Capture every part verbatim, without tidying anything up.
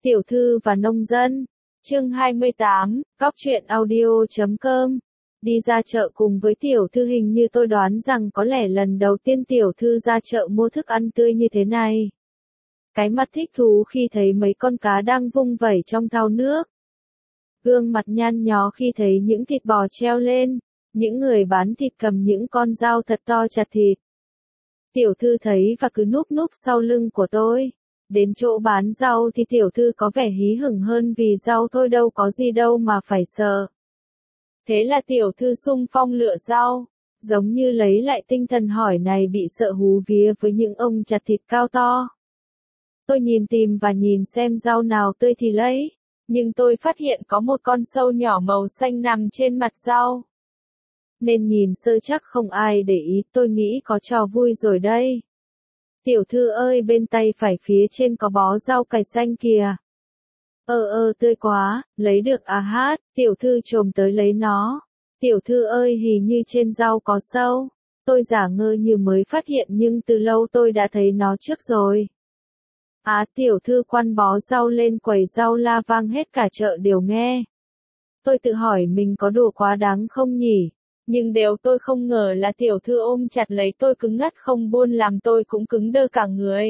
Tiểu thư và nông dân. Chương hai mươi tám, Cóc truyện audio chấm com. Đi ra chợ cùng với tiểu thư, hình như tôi đoán rằng có lẽ lần đầu tiên tiểu thư ra chợ mua thức ăn tươi như thế này. Cái mặt thích thú khi thấy mấy con cá đang vung vẩy trong thau nước. Gương mặt nhăn nhó khi thấy những thịt bò treo lên, những người bán thịt cầm những con dao thật to chặt thịt. Tiểu thư thấy và cứ núp núp sau lưng của tôi. Đến chỗ bán rau thì tiểu thư có vẻ hí hửng hơn vì rau thôi đâu có gì đâu mà phải sợ. Thế là tiểu thư xung phong lựa rau, giống như lấy lại tinh thần hỏi này bị sợ hú vía với những ông chặt thịt cao to. Tôi nhìn tìm và nhìn xem rau nào tươi thì lấy, nhưng tôi phát hiện có một con sâu nhỏ màu xanh nằm trên mặt rau. Nên nhìn sơ chắc không ai để ý, tôi nghĩ có trò vui rồi đây. Tiểu thư ơi, bên tay phải phía trên có bó rau cải xanh kìa. Ờ ờ tươi quá, lấy được à hát, tiểu thư chồm tới lấy nó. Tiểu thư ơi, hình như trên rau có sâu. Tôi giả ngơ như mới phát hiện nhưng từ lâu tôi đã thấy nó trước rồi. À, tiểu thư quăng bó rau lên quầy rau la vang hết cả chợ đều nghe. Tôi tự hỏi mình có đùa quá đáng không nhỉ? Nhưng điều tôi không ngờ là tiểu thư ôm chặt lấy tôi cứng ngắc không buông, làm tôi cũng cứng đơ cả người.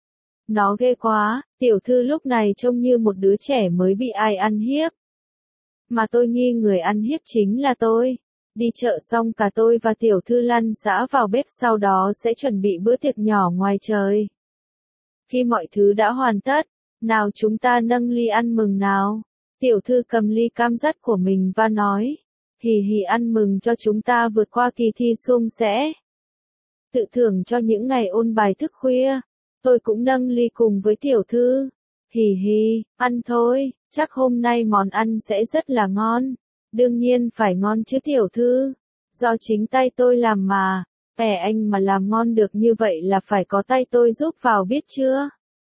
Nó ghê quá, tiểu thư lúc này trông như một đứa trẻ mới bị ai ăn hiếp. Mà tôi nghi người ăn hiếp chính là tôi. Đi chợ xong cả tôi và tiểu thư lăn xả vào bếp, sau đó sẽ chuẩn bị bữa tiệc nhỏ ngoài trời. Khi mọi thứ đã hoàn tất, nào chúng ta nâng ly ăn mừng nào. Tiểu thư cầm ly cam dắt của mình và nói. Hì hì, ăn mừng cho chúng ta vượt qua kỳ thi suôn sẻ. Tự thưởng cho những ngày ôn bài thức khuya. Tôi cũng nâng ly cùng với tiểu thư. Hì hì, ăn thôi, chắc hôm nay món ăn sẽ rất là ngon. Đương nhiên phải ngon chứ tiểu thư. Do chính tay tôi làm mà. Ẻ anh mà làm ngon được như vậy là phải có tay tôi giúp vào biết chưa?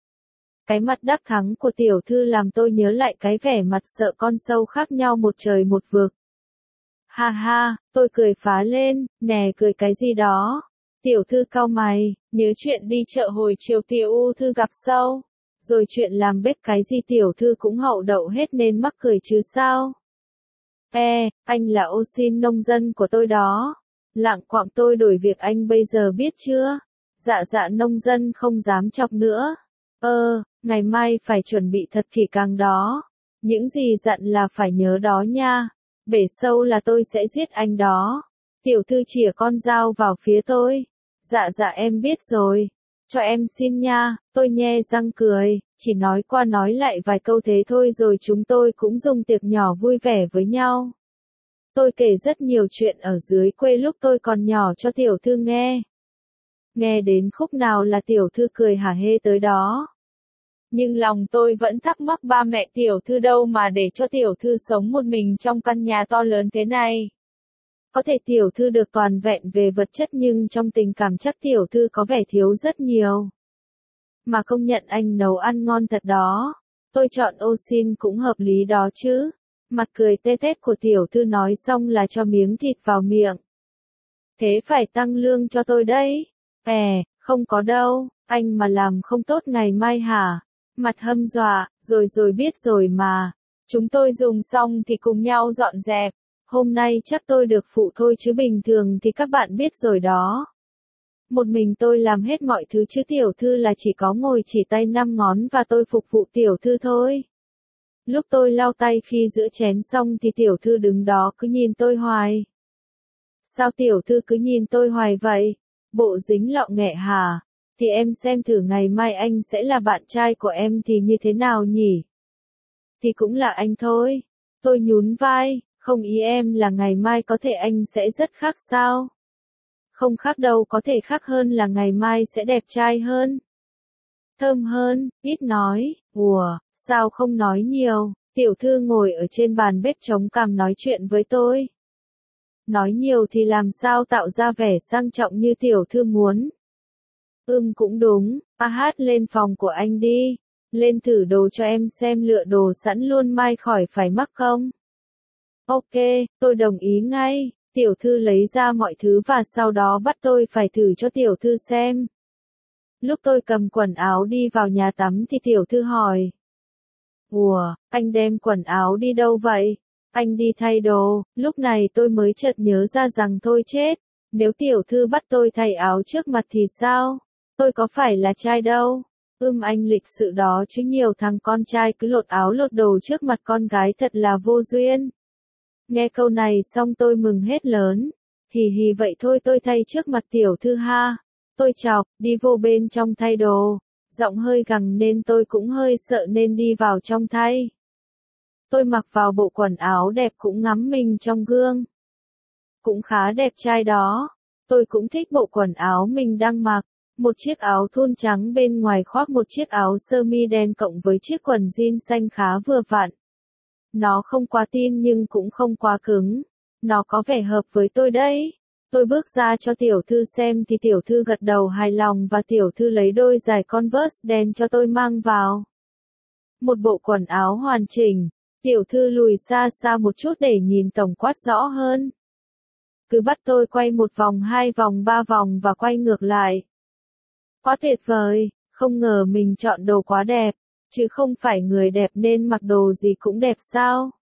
Cái mặt đắc thắng của tiểu thư làm tôi nhớ lại cái vẻ mặt sợ con sâu khác nhau một trời một vực. Ha ha, tôi cười phá lên, nè cười cái gì đó. Tiểu thư cau mày, nhớ chuyện đi chợ hồi chiều tiểu u thư gặp sâu. Rồi chuyện làm bếp cái gì tiểu thư cũng hậu đậu hết nên mắc cười chứ sao. Ê, anh là ô xin nông dân của tôi đó. Lạng quạng tôi đổi việc anh bây giờ biết chưa? Dạ dạ nông dân không dám chọc nữa. Ơ, ngày mai phải chuẩn bị thật kỹ càng đó. Những gì dặn là phải nhớ đó nha. Bể sâu là tôi sẽ giết anh đó. Tiểu thư chìa con dao vào phía tôi. Dạ dạ em biết rồi. Cho em xin nha, tôi nhe răng cười, chỉ nói qua nói lại vài câu thế thôi rồi chúng tôi cũng dùng tiệc nhỏ vui vẻ với nhau. Tôi kể rất nhiều chuyện ở dưới quê lúc tôi còn nhỏ cho tiểu thư nghe. Nghe đến khúc nào là tiểu thư cười hả hê tới đó. Nhưng lòng tôi vẫn thắc mắc ba mẹ tiểu thư đâu mà để cho tiểu thư sống một mình trong căn nhà to lớn thế này. Có thể tiểu thư được toàn vẹn về vật chất nhưng trong tình cảm chắc tiểu thư có vẻ thiếu rất nhiều. Mà công nhận anh nấu ăn ngon thật đó. Tôi chọn ô xin cũng hợp lý đó chứ. Mặt cười tê tét của tiểu thư nói xong là cho miếng thịt vào miệng. Thế phải tăng lương cho tôi đấy. È, không có đâu, anh mà làm không tốt ngày mai hả? Mặt hâm dọa, rồi rồi biết rồi mà. Chúng tôi dùng xong thì cùng nhau dọn dẹp. Hôm nay chắc tôi được phụ thôi chứ bình thường thì các bạn biết rồi đó. Một mình tôi làm hết mọi thứ chứ tiểu thư là chỉ có ngồi chỉ tay năm ngón và tôi phục vụ tiểu thư thôi. Lúc tôi lau tay khi rửa chén xong thì tiểu thư đứng đó cứ nhìn tôi hoài. Sao tiểu thư cứ nhìn tôi hoài vậy? Bộ dính lọ nghẹ hả? Thì em xem thử ngày mai anh sẽ là bạn trai của em thì như thế nào nhỉ? Thì cũng là anh thôi. Tôi nhún vai, không ý em là ngày mai có thể anh sẽ rất khác sao? Không khác đâu, có thể khác hơn là ngày mai sẽ đẹp trai hơn. Thơm hơn, ít nói, ủa, sao không nói nhiều? Tiểu thư ngồi ở trên bàn bếp chống cằm nói chuyện với tôi. Nói nhiều thì làm sao tạo ra vẻ sang trọng như tiểu thư muốn. Ừm cũng đúng, a hát lên phòng của anh đi. Lên thử đồ cho em xem, lựa đồ sẵn luôn mai khỏi phải mắc không? Ok, tôi đồng ý ngay. Tiểu thư lấy ra mọi thứ và sau đó bắt tôi phải thử cho tiểu thư xem. Lúc tôi cầm quần áo đi vào nhà tắm thì tiểu thư hỏi. Ủa, anh đem quần áo đi đâu vậy? Anh đi thay đồ, lúc này tôi mới chợt nhớ ra rằng thôi chết, nếu tiểu thư bắt tôi thay áo trước mặt thì sao? Tôi có phải là trai đâu. Ưm anh lịch sự đó chứ nhiều thằng con trai cứ lột áo lột đồ trước mặt con gái thật là vô duyên. Nghe câu này xong tôi mừng hết lớn. Hì hì vậy thôi tôi thay trước mặt tiểu thư ha. Tôi chọc, đi vô bên trong thay đồ. Giọng hơi gằng nên tôi cũng hơi sợ nên đi vào trong thay. Tôi mặc vào bộ quần áo đẹp cũng ngắm mình trong gương. Cũng khá đẹp trai đó. Tôi cũng thích bộ quần áo mình đang mặc. Một chiếc áo thun trắng bên ngoài khoác một chiếc áo sơ mi đen cộng với chiếc quần jean xanh khá vừa vặn. Nó không quá tin nhưng cũng không quá cứng. Nó có vẻ hợp với tôi đấy. Tôi bước ra cho tiểu thư xem thì tiểu thư gật đầu hài lòng và tiểu thư lấy đôi giày Converse đen cho tôi mang vào. Một bộ quần áo hoàn chỉnh. Tiểu thư lùi xa xa một chút để nhìn tổng quát rõ hơn. Cứ bắt tôi quay một vòng hai vòng ba vòng và quay ngược lại. Quá tuyệt vời, không ngờ mình chọn đồ quá đẹp, chứ không phải người đẹp nên mặc đồ gì cũng đẹp sao.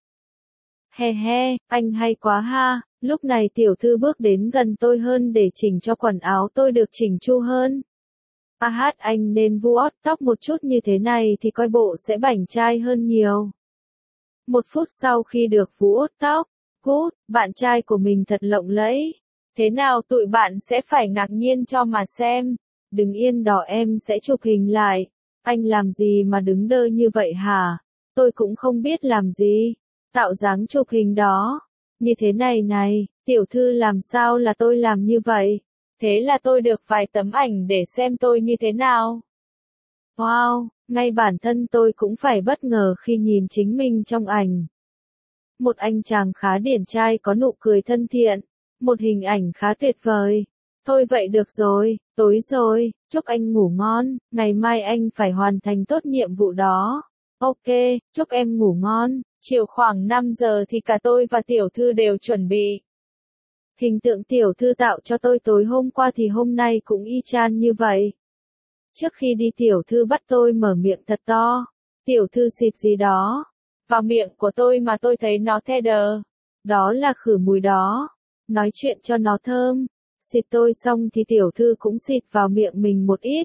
He he, anh hay quá ha, lúc này tiểu thư bước đến gần tôi hơn để chỉnh cho quần áo tôi được chỉnh chu hơn. A hát anh nên vuốt tóc một chút như thế này thì coi bộ sẽ bảnh trai hơn nhiều. Một phút sau khi được vuốt tóc, cút, bạn trai của mình thật lộng lẫy. Thế nào tụi bạn sẽ phải ngạc nhiên cho mà xem. Đừng yên đó em sẽ chụp hình lại. Anh làm gì mà đứng đơ như vậy hả? Tôi cũng không biết làm gì. Tạo dáng chụp hình đó. Như thế này này, tiểu thư làm sao là tôi làm như vậy? Thế là tôi được vài tấm ảnh để xem tôi như thế nào. Wow, ngay bản thân tôi cũng phải bất ngờ khi nhìn chính mình trong ảnh. Một anh chàng khá điển trai có nụ cười thân thiện. Một hình ảnh khá tuyệt vời. Thôi vậy được rồi, tối rồi, chúc anh ngủ ngon, ngày mai anh phải hoàn thành tốt nhiệm vụ đó. Ok, chúc em ngủ ngon, chiều khoảng năm giờ thì cả tôi và tiểu thư đều chuẩn bị. Hình tượng tiểu thư tạo cho tôi tối hôm qua thì hôm nay cũng y chang như vậy. Trước khi đi tiểu thư bắt tôi mở miệng thật to. Tiểu thư xịt gì đó vào miệng của tôi mà tôi thấy nó the đờ. Đó là khử mùi đó. Nói chuyện cho nó thơm. Xịt tôi xong thì tiểu thư cũng xịt vào miệng mình một ít.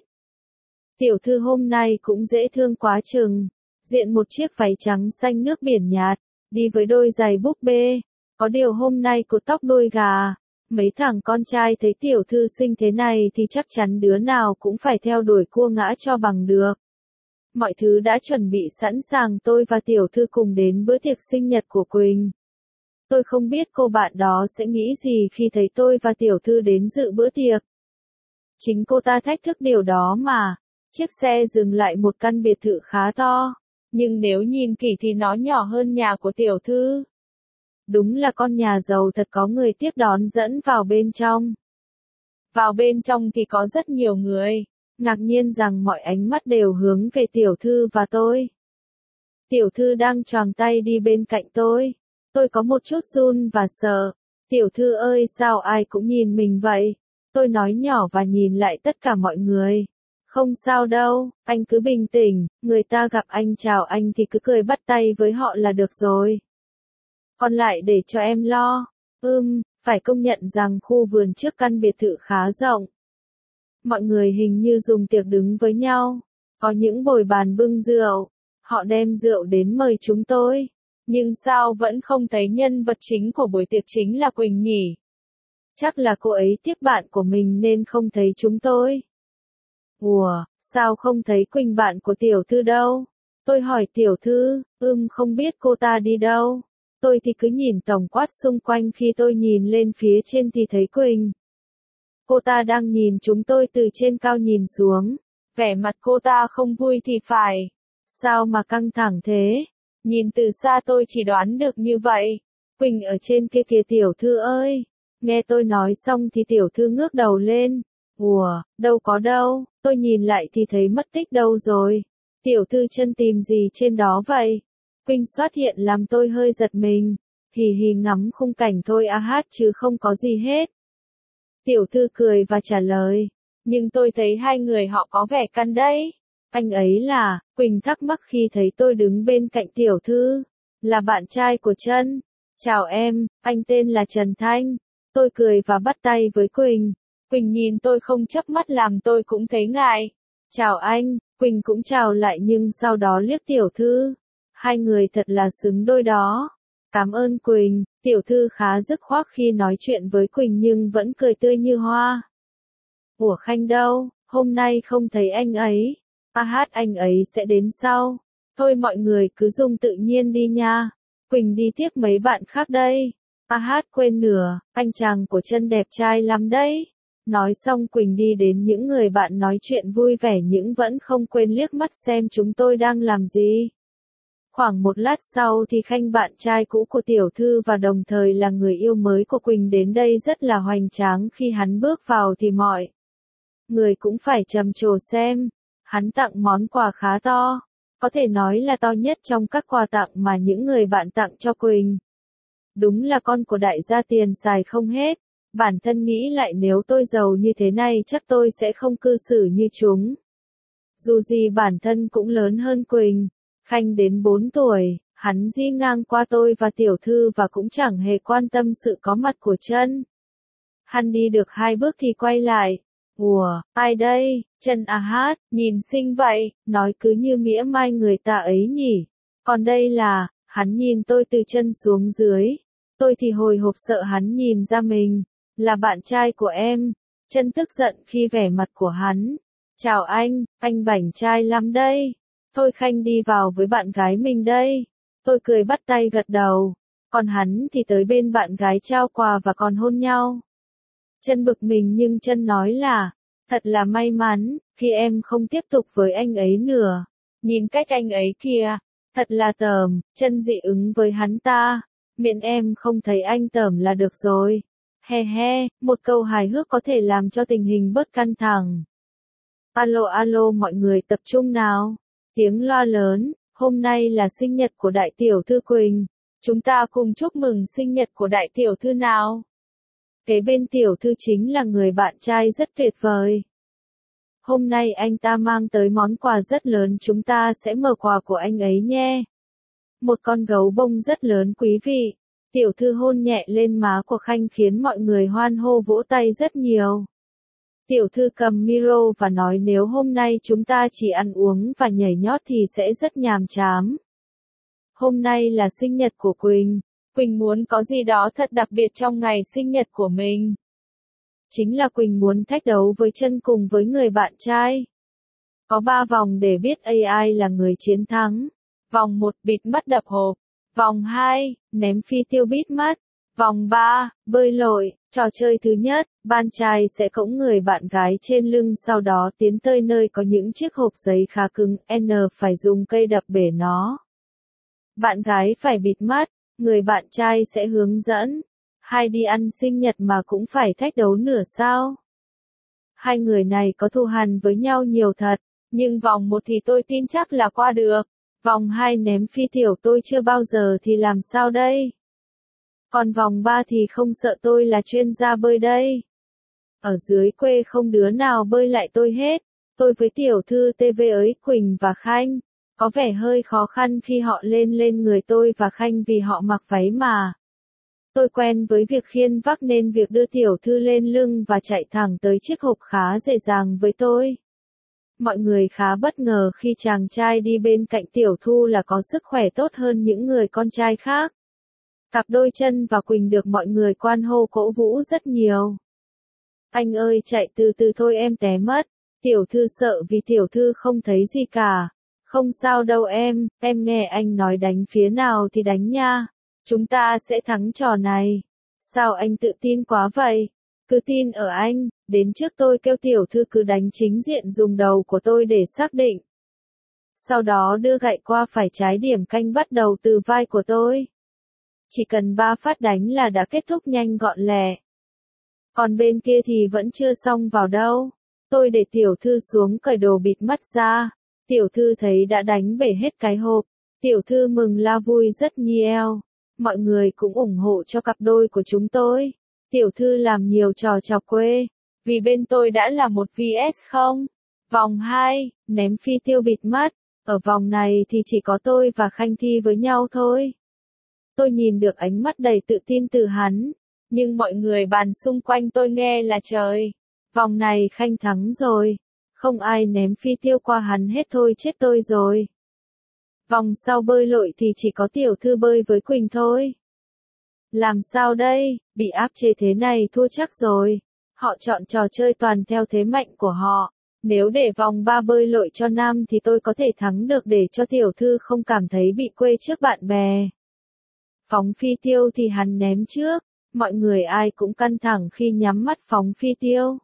Tiểu thư hôm nay cũng dễ thương quá chừng. Diện một chiếc váy trắng xanh nước biển nhạt, đi với đôi giày búp bê. Có điều hôm nay cột tóc đuôi gà. Mấy thằng con trai thấy tiểu thư xinh thế này thì chắc chắn đứa nào cũng phải theo đuổi cua ngã cho bằng được. Mọi thứ đã chuẩn bị sẵn sàng tôi và tiểu thư cùng đến bữa tiệc sinh nhật của Quỳnh. Tôi không biết cô bạn đó sẽ nghĩ gì khi thấy tôi và tiểu thư đến dự bữa tiệc. Chính cô ta thách thức điều đó mà. Chiếc xe dừng lại một căn biệt thự khá to. Nhưng nếu nhìn kỹ thì nó nhỏ hơn nhà của tiểu thư. Đúng là con nhà giàu thật có người tiếp đón dẫn vào bên trong. Vào bên trong thì có rất nhiều người. Ngạc nhiên rằng mọi ánh mắt đều hướng về tiểu thư và tôi. Tiểu thư đang choàng tay đi bên cạnh tôi. Tôi có một chút run và sợ. Tiểu thư ơi sao ai cũng nhìn mình vậy? Tôi nói nhỏ và nhìn lại tất cả mọi người. Không sao đâu, anh cứ bình tĩnh, người ta gặp anh chào anh thì cứ cười bắt tay với họ là được rồi. Còn lại để cho em lo. Ừm, phải công nhận rằng khu vườn trước căn biệt thự khá rộng. Mọi người hình như dùng tiệc đứng với nhau. Có những bồi bàn bưng rượu. Họ đem rượu đến mời chúng tôi. Nhưng sao vẫn không thấy nhân vật chính của buổi tiệc chính là Quỳnh nhỉ? Chắc là cô ấy tiếp bạn của mình nên không thấy chúng tôi. Ủa, sao không thấy Quỳnh bạn của tiểu thư đâu? Tôi hỏi tiểu thư, ưm không biết cô ta đi đâu. Tôi thì cứ nhìn tổng quát xung quanh khi tôi nhìn lên phía trên thì thấy Quỳnh. Cô ta đang nhìn chúng tôi từ trên cao nhìn xuống. Vẻ mặt cô ta không vui thì phải. Sao mà căng thẳng thế? Nhìn từ xa tôi chỉ đoán được như vậy. Quỳnh ở trên kia kìa tiểu thư ơi. Nghe tôi nói xong thì tiểu thư ngước đầu lên. Ủa, đâu có đâu, tôi nhìn lại thì thấy mất tích đâu rồi. Tiểu thư chân tìm gì trên đó vậy? Quỳnh xuất hiện làm tôi hơi giật mình. Hì hì ngắm khung cảnh thôi a hát chứ không có gì hết. Tiểu thư cười và trả lời. Nhưng tôi thấy hai người họ có vẻ căn đấy. Anh ấy là, Quỳnh thắc mắc khi thấy tôi đứng bên cạnh tiểu thư, là bạn trai của Trân. Chào em, anh tên là Trần Thanh. Tôi cười và bắt tay với Quỳnh. Quỳnh nhìn tôi không chớp mắt làm tôi cũng thấy ngại. Chào anh, Quỳnh cũng chào lại nhưng sau đó liếc tiểu thư. Hai người thật là xứng đôi đó. Cảm ơn Quỳnh, tiểu thư khá dứt khoát khi nói chuyện với Quỳnh nhưng vẫn cười tươi như hoa. Ủa Khanh đâu, hôm nay không thấy anh ấy. À hát anh ấy sẽ đến sau. Thôi mọi người cứ dùng tự nhiên đi nha. Quỳnh đi tiếp mấy bạn khác đây. À hát quên nửa, anh chàng của Trân đẹp trai lắm đấy. Nói xong Quỳnh đi đến những người bạn nói chuyện vui vẻ nhưng vẫn không quên liếc mắt xem chúng tôi đang làm gì. Khoảng một lát sau thì Khanh bạn trai cũ của tiểu thư và đồng thời là người yêu mới của Quỳnh đến đây rất là hoành tráng khi hắn bước vào thì mọi người cũng phải trầm trồ xem. Hắn tặng món quà khá to, có thể nói là to nhất trong các quà tặng mà những người bạn tặng cho Quỳnh. Đúng là con của đại gia tiền xài không hết. Bản thân nghĩ lại nếu tôi giàu như thế này chắc tôi sẽ không cư xử như chúng. Dù gì bản thân cũng lớn hơn Quỳnh. Khanh đến bốn tuổi, hắn đi ngang qua tôi và tiểu thư và cũng chẳng hề quan tâm sự có mặt của Trân. Hắn đi được hai bước thì quay lại. Ủa, ai đây? Trân à hát, nhìn xinh vậy, nói cứ như mỉa mai người ta ấy nhỉ. Còn đây là, hắn nhìn tôi từ chân xuống dưới. Tôi thì hồi hộp sợ hắn nhìn ra mình. Là bạn trai của em. Trân tức giận khi vẻ mặt của hắn. Chào anh, anh bảnh trai lắm đây. Thôi Khanh đi vào với bạn gái mình đây. Tôi cười bắt tay gật đầu. Còn hắn thì tới bên bạn gái trao quà và còn hôn nhau. Trân bực mình nhưng Trân nói là, thật là may mắn, khi em không tiếp tục với anh ấy nữa. Nhìn cách anh ấy kìa, thật là tởm, Trân dị ứng với hắn ta. Miễn em không thấy anh tởm là được rồi. He he, một câu hài hước có thể làm cho tình hình bớt căng thẳng. Alo alo mọi người tập trung nào. Tiếng loa lớn, hôm nay là sinh nhật của đại tiểu thư Quỳnh. Chúng ta cùng chúc mừng sinh nhật của đại tiểu thư nào. Kế bên tiểu thư chính là người bạn trai rất tuyệt vời. Hôm nay anh ta mang tới món quà rất lớn, chúng ta sẽ mở quà của anh ấy nhé. Một con gấu bông rất lớn quý vị. Tiểu thư hôn nhẹ lên má của Khanh khiến mọi người hoan hô vỗ tay rất nhiều. Tiểu thư cầm micro và nói nếu hôm nay chúng ta chỉ ăn uống và nhảy nhót thì sẽ rất nhàm chán. Hôm nay là sinh nhật của Quỳnh. Quỳnh muốn có gì đó thật đặc biệt trong ngày sinh nhật của mình. Chính là Quỳnh muốn thách đấu với Trân cùng với người bạn trai. Có ba vòng để biết ai là người chiến thắng. Vòng một bịt mắt đập hộp. Vòng hai, ném phi tiêu bít mắt. Vòng ba, bơi lội. Trò chơi thứ nhất, bạn trai sẽ cõng người bạn gái trên lưng sau đó tiến tới nơi có những chiếc hộp giấy khá cứng, N phải dùng cây đập bể nó. Bạn gái phải bịt mắt, người bạn trai sẽ hướng dẫn. Hai đi ăn sinh nhật mà cũng phải thách đấu nửa sao. Hai người này có thù hằn với nhau nhiều thật, nhưng vòng một thì tôi tin chắc là qua được. Vòng hai ném phi tiểu tôi chưa bao giờ thì làm sao đây? Còn vòng ba thì không sợ tôi là chuyên gia bơi đây. Ở dưới quê không đứa nào bơi lại tôi hết. Tôi với tiểu thư tê vê ấy Quỳnh và Khanh. Có vẻ hơi khó khăn khi họ lên lên người tôi và Khanh vì họ mặc váy mà. Tôi quen với việc khiêng vác nên việc đưa tiểu thư lên lưng và chạy thẳng tới chiếc hộp khá dễ dàng với tôi. Mọi người khá bất ngờ khi chàng trai đi bên cạnh tiểu thư là có sức khỏe tốt hơn những người con trai khác. Cặp đôi Trân và Quỳnh được mọi người quan hô cổ vũ rất nhiều. Anh ơi chạy từ từ thôi em té mất. Tiểu thư sợ vì tiểu thư không thấy gì cả. Không sao đâu em, em nghe anh nói đánh phía nào thì đánh nha. Chúng ta sẽ thắng trò này. Sao anh tự tin quá vậy? Cứ tin ở anh, đến trước tôi kêu tiểu thư cứ đánh chính diện dùng đầu của tôi để xác định. Sau đó đưa gậy qua phải trái điểm canh bắt đầu từ vai của tôi. Chỉ cần ba phát đánh là đã kết thúc nhanh gọn lẹ. Còn bên kia thì vẫn chưa xong vào đâu. Tôi để tiểu thư xuống cởi đồ bịt mắt ra. Tiểu thư thấy đã đánh bể hết cái hộp. Tiểu thư mừng la vui rất nhiều. Mọi người cũng ủng hộ cho cặp đôi của chúng tôi. Tiểu thư làm nhiều trò chọc quê. Vì bên tôi đã là một vs không. Vòng hai, ném phi tiêu bịt mắt. Ở vòng này thì chỉ có tôi và Khanh thi với nhau thôi. Tôi nhìn được ánh mắt đầy tự tin từ hắn, nhưng mọi người bàn xung quanh tôi nghe là trời. Vòng này Khanh thắng rồi. Không ai ném phi tiêu qua hắn hết, thôi chết tôi rồi. Vòng sau bơi lội thì chỉ có tiểu thư bơi với Quỳnh thôi. Làm sao đây, bị áp chế thế này thua chắc rồi. Họ chọn trò chơi toàn theo thế mạnh của họ. Nếu để vòng ba bơi lội cho nam thì tôi có thể thắng được để cho tiểu thư không cảm thấy bị quê trước bạn bè. Phóng phi tiêu thì hắn ném trước. Mọi người ai cũng căng thẳng khi nhắm mắt phóng phi tiêu.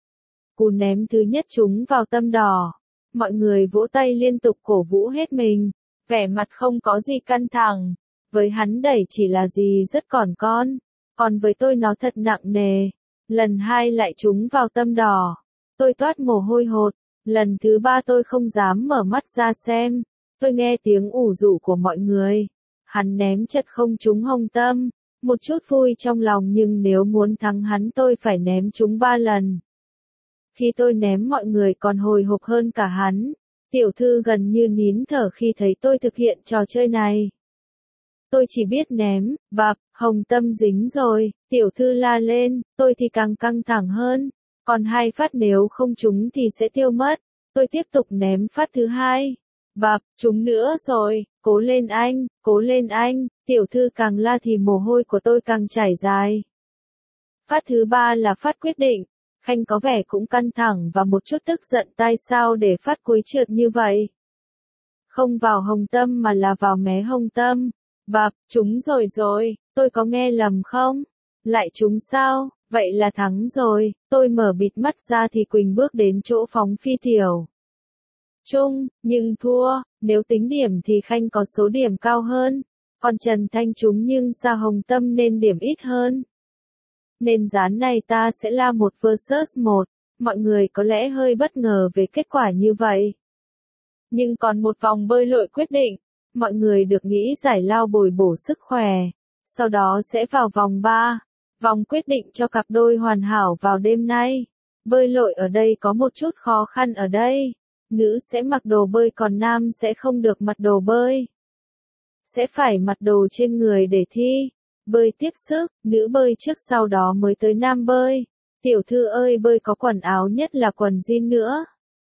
Cú ném thứ nhất trúng vào tâm đỏ. Mọi người vỗ tay liên tục cổ vũ hết mình. Vẻ mặt không có gì căng thẳng. Với hắn đẩy chỉ là gì rất còn con. Còn với tôi nó thật nặng nề. Lần hai lại trúng vào tâm đỏ. Tôi toát mồ hôi hột. Lần thứ ba tôi không dám mở mắt ra xem. Tôi nghe tiếng ủ rũ của mọi người. Hắn ném chật không trúng hông tâm. Một chút vui trong lòng, nhưng nếu muốn thắng hắn tôi phải ném trúng ba lần. Khi tôi ném mọi người còn hồi hộp hơn cả hắn. Tiểu thư gần như nín thở khi thấy tôi thực hiện trò chơi này. Tôi chỉ biết ném, bập, hồng tâm dính rồi, tiểu thư la lên, tôi thì càng căng thẳng hơn. Còn hai phát nếu không trúng thì sẽ tiêu mất. Tôi tiếp tục ném phát thứ hai. Bập, trúng nữa rồi, cố lên anh, cố lên anh, tiểu thư càng la thì mồ hôi của tôi càng chảy dài. Phát thứ ba là phát quyết định. Khanh có vẻ cũng căng thẳng và một chút tức giận, tại sao để phát cuối trượt như vậy. Không vào hồng tâm mà là vào mé hồng tâm. Bập, trúng rồi rồi, tôi có nghe lầm không? Lại trúng sao? Vậy là thắng rồi. Tôi mở bịt mắt ra thì Quỳnh bước đến chỗ phóng phi tiểu. Trung, nhưng thua, nếu tính điểm thì Khanh có số điểm cao hơn. Còn Trần Thanh trúng nhưng sao hồng tâm nên điểm ít hơn. Nên ván này ta sẽ là một versus một. Mọi người có lẽ hơi bất ngờ về kết quả như vậy. Nhưng còn một vòng bơi lội quyết định. Mọi người được nghĩ giải lao bồi bổ sức khỏe. Sau đó sẽ vào vòng ba. Vòng quyết định cho cặp đôi hoàn hảo vào đêm nay. Bơi lội ở đây có một chút khó khăn ở đây. Nữ sẽ mặc đồ bơi còn nam sẽ không được mặc đồ bơi. Sẽ phải mặc đồ trên người để thi. Bơi tiếp sức, nữ bơi trước sau đó mới tới nam bơi. Tiểu thư ơi, bơi có quần áo, nhất là quần jean nữa.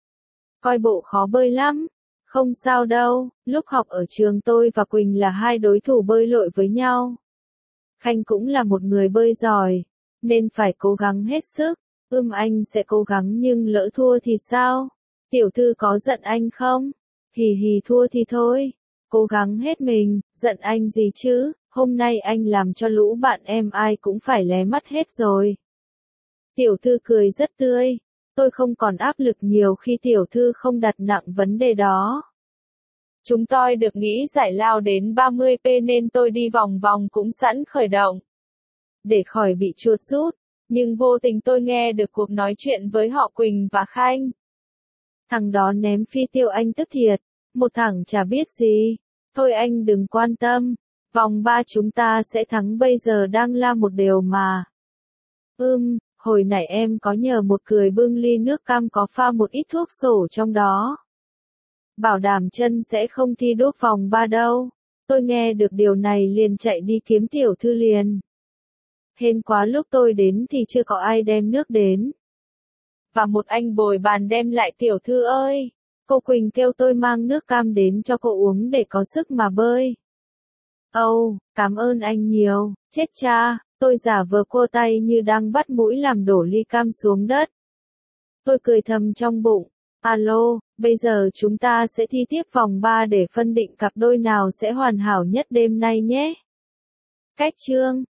Coi bộ khó bơi lắm. Không sao đâu, lúc học ở trường tôi và Quỳnh là hai đối thủ bơi lội với nhau. Khanh cũng là một người bơi giỏi, nên phải cố gắng hết sức. Ưm anh sẽ cố gắng, nhưng lỡ thua thì sao? Tiểu thư có giận anh không? Hì hì, thua thì thôi. Cố gắng hết mình, giận anh gì chứ? Hôm nay anh làm cho lũ bạn em ai cũng phải lé mắt hết rồi. Tiểu thư cười rất tươi. Tôi không còn áp lực nhiều khi tiểu thư không đặt nặng vấn đề đó. Chúng tôi được nghĩ giải lao đến ba mươi phút nên tôi đi vòng vòng cũng sẵn khởi động. Để khỏi bị chuột rút, nhưng vô tình tôi nghe được cuộc nói chuyện với họ Quỳnh và Khanh. Thằng đó ném phi tiêu, anh tức thiệt, một thằng chả biết gì. Thôi anh đừng quan tâm, vòng ba chúng ta sẽ thắng, bây giờ đang là một đều mà. Ừm, hồi nãy em có nhờ một người bưng ly nước cam có pha một ít thuốc sổ trong đó. Bảo đảm chân sẽ không thi đốt vòng ba đâu. Tôi nghe được điều này liền chạy đi kiếm tiểu thư liền. Hên quá lúc tôi đến thì chưa có ai đem nước đến. Và một anh bồi bàn đem lại. Tiểu thư ơi, cô Quỳnh kêu tôi mang nước cam đến cho cô uống để có sức mà bơi. Âu, oh, cảm ơn anh nhiều, chết cha, tôi giả vờ cua tay như đang bắt mũi làm đổ ly cam xuống đất. Tôi cười thầm trong bụng, alo, bây giờ chúng ta sẽ thi tiếp vòng ba để phân định cặp đôi nào sẽ hoàn hảo nhất đêm nay nhé. Cách chương